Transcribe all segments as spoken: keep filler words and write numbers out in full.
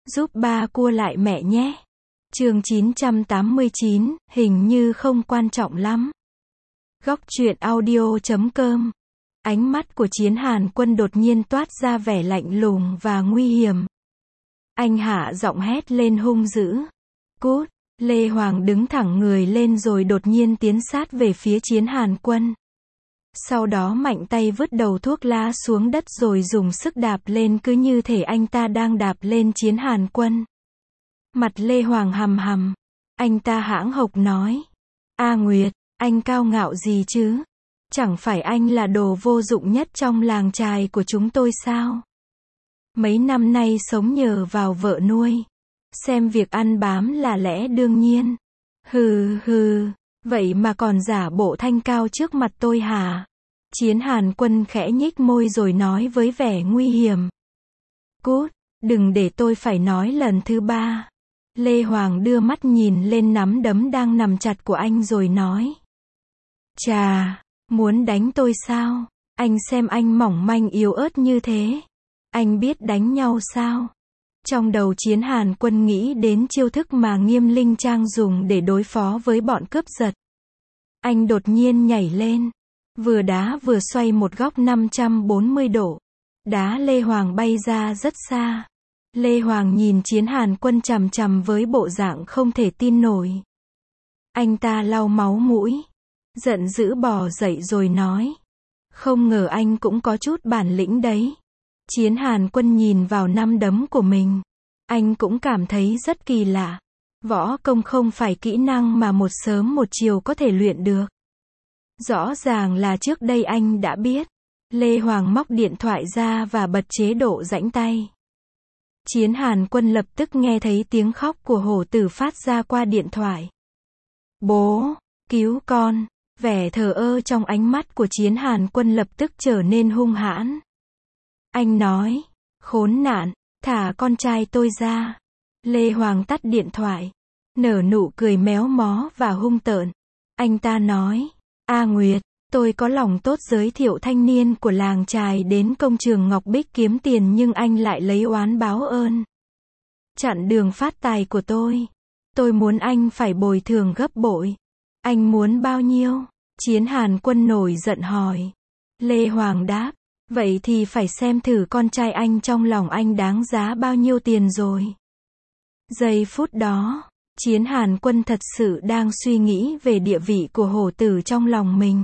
Giúp ba cua lại mẹ nhé. Chương chín trăm tám mươi chín, hình như không quan trọng lắm. Góc truyện audio chấm com. Ánh mắt của Chiến Hàn Quân đột nhiên toát ra vẻ lạnh lùng và nguy hiểm. Anh hạ giọng hét lên hung dữ. Cút! Lê Hoàng đứng thẳng người lên rồi đột nhiên tiến sát về phía Chiến Hàn Quân. Sau đó mạnh tay vứt đầu thuốc lá xuống đất rồi dùng sức đạp lên cứ như thể anh ta đang đạp lên Chiến Hàn Quân. Mặt Lê Hoàng hầm hầm. Anh ta hãng hộc nói. A Nguyệt, anh cao ngạo gì chứ? Chẳng phải anh là đồ vô dụng nhất trong làng chài của chúng tôi sao? Mấy năm nay sống nhờ vào vợ nuôi. Xem việc ăn bám là lẽ đương nhiên. Hừ hừ, vậy mà còn giả bộ thanh cao trước mặt tôi hả? Chiến Hàn Quân khẽ nhích môi rồi nói với vẻ nguy hiểm. Cút, đừng để tôi phải nói lần thứ ba. Lê Hoàng đưa mắt nhìn lên nắm đấm đang nằm chặt của anh rồi nói. Chà, muốn đánh tôi sao? Anh xem anh mỏng manh yếu ớt như thế. Anh biết đánh nhau sao? Trong đầu Chiến Hàn Quân nghĩ đến chiêu thức mà Nghiêm Linh Trang dùng để đối phó với bọn cướp giật. Anh đột nhiên nhảy lên. Vừa đá vừa xoay một góc năm trăm bốn mươi độ. Đá Lê Hoàng bay ra rất xa. Lê Hoàng nhìn Chiến Hàn Quân chằm chằm với bộ dạng không thể tin nổi. Anh ta lau máu mũi. Giận dữ bò dậy rồi nói. Không ngờ anh cũng có chút bản lĩnh đấy. Chiến Hàn Quân nhìn vào nắm đấm của mình. Anh cũng cảm thấy rất kỳ lạ. Võ công không phải kỹ năng mà một sớm một chiều có thể luyện được. Rõ ràng là trước đây anh đã biết. Lê Hoàng móc điện thoại ra và bật chế độ rãnh tay. Chiến Hàn Quân lập tức nghe thấy tiếng khóc của hổ tử phát ra qua điện thoại. Bố, cứu con. Vẻ thờ ơ trong ánh mắt của Chiến Hàn Quân lập tức trở nên hung hãn. Anh nói, khốn nạn, thả con trai tôi ra. Lê Hoàng tắt điện thoại. Nở nụ cười méo mó và hung tợn. Anh ta nói, A Nguyệt, tôi có lòng tốt giới thiệu thanh niên của làng chài đến công trường Ngọc Bích kiếm tiền nhưng anh lại lấy oán báo ơn. Chặn đường phát tài của tôi. Tôi muốn anh phải bồi thường gấp bội. Anh muốn bao nhiêu? Chiến Hàn Quân nổi giận hỏi. Lê Hoàng đáp, vậy thì phải xem thử con trai anh trong lòng anh đáng giá bao nhiêu tiền rồi. Giây phút đó, Chiến Hàn Quân thật sự đang suy nghĩ về địa vị của hổ tử trong lòng mình.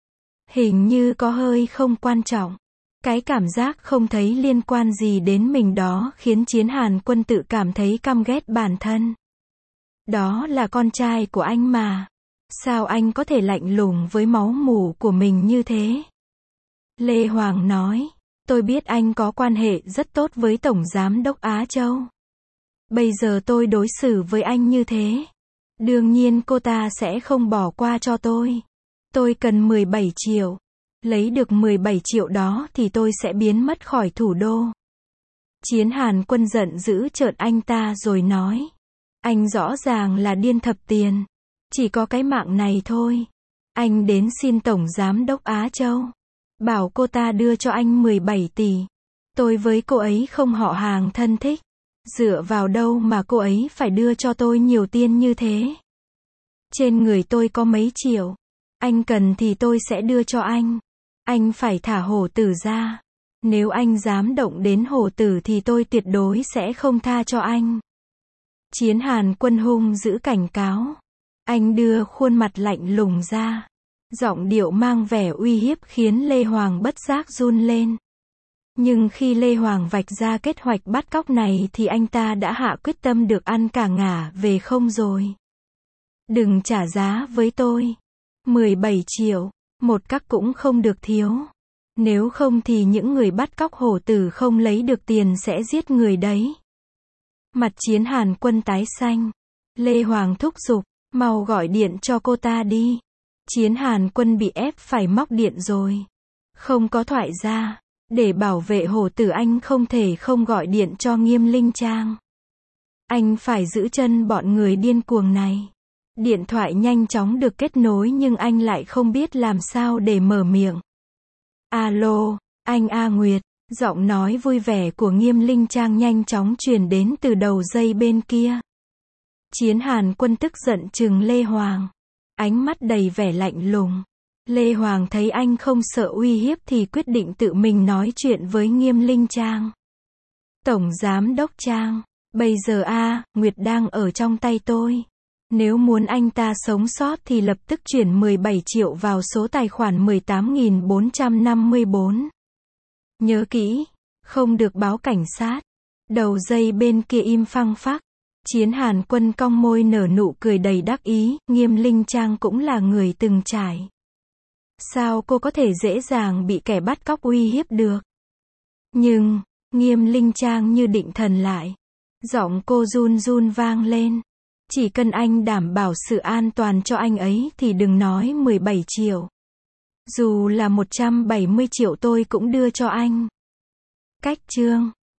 Hình như có hơi không quan trọng. Cái cảm giác không thấy liên quan gì đến mình đó khiến Chiến Hàn Quân tự cảm thấy căm ghét bản thân. Đó là con trai của anh mà. Sao anh có thể lạnh lùng với máu mủ của mình như thế? Lê Hoàng nói, tôi biết anh có quan hệ rất tốt với Tổng Giám đốc Á Châu. Bây giờ tôi đối xử với anh như thế. Đương nhiên cô ta sẽ không bỏ qua cho tôi. Tôi cần mười bảy triệu. Lấy được mười bảy triệu đó thì tôi sẽ biến mất khỏi thủ đô. Chiến Hàn Quân giận dữ trợn anh ta rồi nói. Anh rõ ràng là điên thập tiền. Chỉ có cái mạng này thôi. Anh đến xin Tổng Giám đốc Á Châu. Bảo cô ta đưa cho anh mười bảy tỷ. Tôi với cô ấy không họ hàng thân thích. Dựa vào đâu mà cô ấy phải đưa cho tôi nhiều tiền như thế? Trên người tôi có mấy triệu. Anh cần thì tôi sẽ đưa cho anh. Anh phải thả hổ tử ra. Nếu anh dám động đến hổ tử thì tôi tuyệt đối sẽ không tha cho anh. Chiến Hàn Quân hung giữ cảnh cáo. Anh đưa khuôn mặt lạnh lùng ra. Giọng điệu mang vẻ uy hiếp khiến Lê Hoàng bất giác run lên. Nhưng khi Lê Hoàng vạch ra kế hoạch bắt cóc này thì anh ta đã hạ quyết tâm được ăn cả ngả về không rồi. Đừng trả giá với tôi. mười bảy triệu, một cắc cũng không được thiếu. Nếu không thì những người bắt cóc hổ tử không lấy được tiền sẽ giết người đấy. Mặt Chiến Hàn Quân tái xanh. Lê Hoàng thúc giục, mau gọi điện cho cô ta đi. Chiến Hàn Quân bị ép phải móc điện rồi. Không có thoại ra. Để bảo vệ hổ tử anh không thể không gọi điện cho Nghiêm Linh Trang. Anh phải giữ chân bọn người điên cuồng này. Điện thoại nhanh chóng được kết nối nhưng anh lại không biết làm sao để mở miệng. Alo, anh A Nguyệt, Giọng nói vui vẻ của Nghiêm Linh Trang nhanh chóng truyền đến từ đầu dây bên kia. Chiến Hàn Quân tức giận trừng Lê Hoàng. Ánh mắt đầy vẻ lạnh lùng. Lê Hoàng thấy anh không sợ uy hiếp thì quyết định tự mình nói chuyện với Nghiêm Linh Trang. Tổng Giám Đốc Trang, bây giờ a, Nguyệt đang ở trong tay tôi. Nếu muốn anh ta sống sót thì lập tức chuyển mười bảy triệu vào số tài khoản mười tám nghìn bốn trăm năm mươi bốn. Nhớ kỹ, không được báo cảnh sát. Đầu dây bên kia im phăng phắc. Chiến Hàn Quân cong môi nở nụ cười đầy đắc ý, Nghiêm Linh Trang cũng là người từng trải. Sao cô có thể dễ dàng bị kẻ bắt cóc uy hiếp được? Nhưng, Nghiêm Linh Trang như định thần lại. Giọng cô run run vang lên. Chỉ cần anh đảm bảo sự an toàn cho anh ấy thì đừng nói mười bảy triệu. Dù là một trăm bảy mươi triệu tôi cũng đưa cho anh. Cách chương